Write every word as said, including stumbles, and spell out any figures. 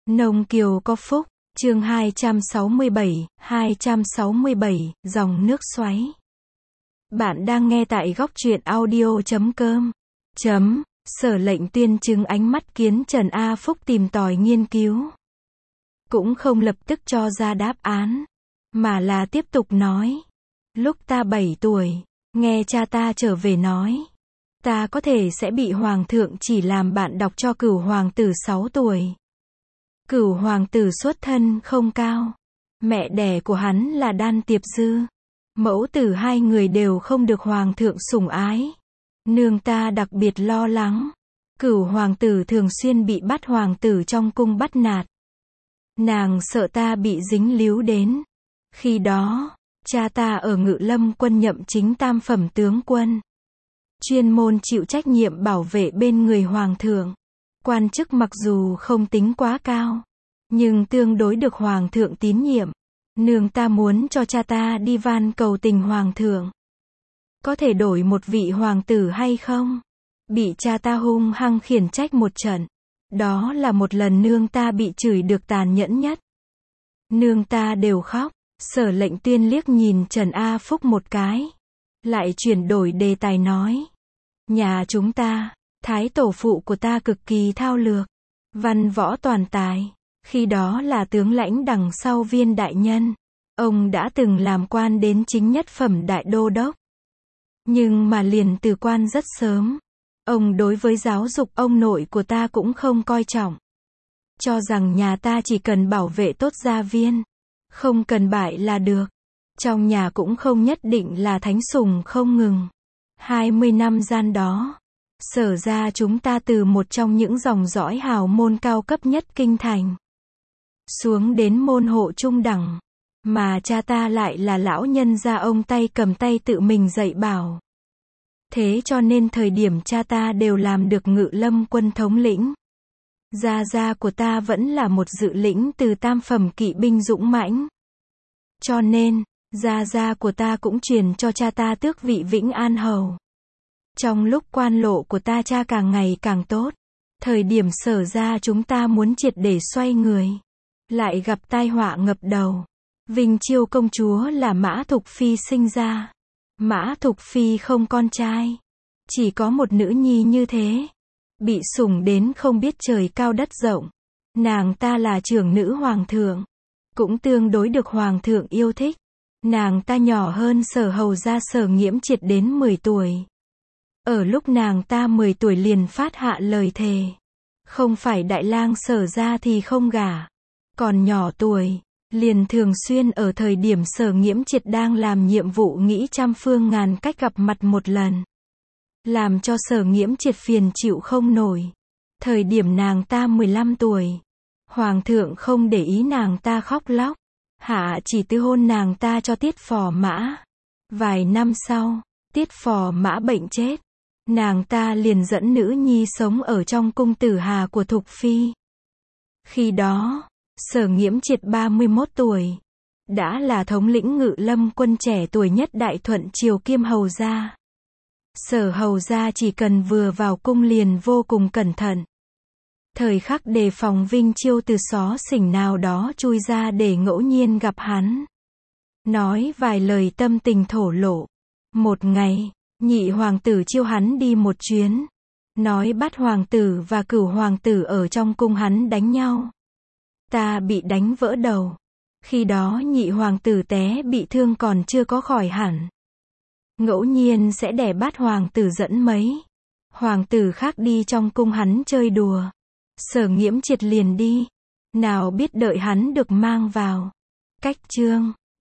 Nông Kiều có phúc, chương hai trăm sáu mươi bảy, hai trăm sáu mươi bảy, dòng nước xoáy. Bạn đang nghe tại góc truyện audio chấm com. Chấm, Sở Lệnh tuyên chứng ánh mắt kiến Trần A Phúc tìm tòi nghiên cứu. Cũng không lập tức cho ra đáp án, mà là tiếp tục nói. Lúc ta bảy tuổi, nghe cha ta trở về nói. Ta có thể sẽ bị hoàng thượng chỉ làm bạn đọc cho Cửu hoàng tử sáu tuổi. Cửu hoàng tử xuất thân không cao. Mẹ đẻ của hắn là Đan Tiệp Dư. Mẫu tử hai người đều không được hoàng thượng sủng ái. Nương ta đặc biệt lo lắng. Cửu hoàng tử thường xuyên bị bắt hoàng tử trong cung bắt nạt. Nàng sợ ta bị dính líu đến. Khi đó, cha ta ở Ngự Lâm quân nhậm chính tam phẩm tướng quân. Chuyên môn chịu trách nhiệm bảo vệ bên người hoàng thượng. Quan chức mặc dù không tính quá cao, nhưng tương đối được hoàng thượng tín nhiệm. Nương ta muốn cho cha ta đi van cầu tình hoàng thượng. Có thể đổi một vị hoàng tử hay không? Bị cha ta hung hăng khiển trách một trận. Đó là một lần nương ta bị chửi được tàn nhẫn nhất. Nương ta đều khóc. Sở Lệnh tuyên liếc nhìn Trần A Phúc một cái. Lại chuyển đổi đề tài nói. Nhà chúng ta, thái tổ phụ của ta cực kỳ thao lược. Văn võ toàn tài. Khi đó là tướng lãnh đằng sau Viên đại nhân. Ông đã từng làm quan đến chính nhất phẩm đại đô đốc. Nhưng mà liền từ quan rất sớm. Ông đối với giáo dục ông nội của ta cũng không coi trọng. Cho rằng nhà ta chỉ cần bảo vệ tốt gia viên. Không cần bại là được. Trong nhà cũng không nhất định là thánh sủng không ngừng. hai mươi năm gian đó, Sở ra chúng ta từ một trong những dòng dõi hào môn cao cấp nhất kinh thành. Xuống đến môn hộ trung đẳng. Mà cha ta lại là lão nhân gia ông tay cầm tay tự mình dạy bảo. Thế cho nên thời điểm cha ta đều làm được Ngự Lâm quân thống lĩnh. Gia gia của ta vẫn là một dự lĩnh từ tam phẩm kỵ binh dũng mãnh. Cho nên, gia gia của ta cũng truyền cho cha ta tước vị Vĩnh An hầu. Trong lúc quan lộ của ta cha càng ngày càng tốt, thời điểm Sở ra chúng ta muốn triệt để xoay người, lại gặp tai họa ngập đầu. Vinh Chiêu công chúa là Mã Thục Phi sinh ra. Mã Thục Phi không con trai, chỉ có một nữ nhi như thế. Bị sủng đến không biết trời cao đất rộng. Nàng ta là trưởng nữ hoàng thượng, cũng tương đối được hoàng thượng yêu thích. Nàng ta nhỏ hơn Sở hầu gia Sở Nghiễm Triệt đến mười tuổi. Ở lúc nàng ta mười tuổi liền phát hạ lời thề. Không phải đại lang Sở ra thì không gả. Còn nhỏ tuổi, liền thường xuyên ở thời điểm Sở Nghiễm Triệt đang làm nhiệm vụ nghĩ trăm phương ngàn cách gặp mặt một lần. Làm cho Sở Nghiễm Triệt phiền chịu không nổi. Thời điểm nàng ta mười lăm tuổi, hoàng thượng không để ý nàng ta khóc lóc, hạ chỉ tư hôn nàng ta cho Tiết Phò Mã. Vài năm sau, Tiết Phò Mã bệnh chết. Nàng ta liền dẫn nữ nhi sống ở trong cung Tử Hà của Thục Phi. Khi đó, Sở Nghiễm Triệt ba mươi mốt tuổi, đã là thống lĩnh Ngự Lâm quân trẻ tuổi nhất Đại Thuận triều kiêm hầu gia. Sở hầu gia chỉ cần vừa vào cung liền vô cùng cẩn thận. Thời khắc đề phòng Vinh Chiêu từ xó xỉnh nào đó chui ra để ngẫu nhiên gặp hắn. Nói vài lời tâm tình thổ lộ. Một ngày, nhị hoàng tử chiêu hắn đi một chuyến. Nói bắt hoàng tử và cửu hoàng tử ở trong cung hắn đánh nhau. Ta bị đánh vỡ đầu. Khi đó nhị hoàng tử té bị thương còn chưa có khỏi hẳn. Ngẫu nhiên sẽ đè bắt hoàng tử dẫn mấy hoàng tử khác đi trong cung hắn chơi đùa. Sở Nghiễm Triệt liền đi. Nào biết đợi hắn được mang vào cách chương,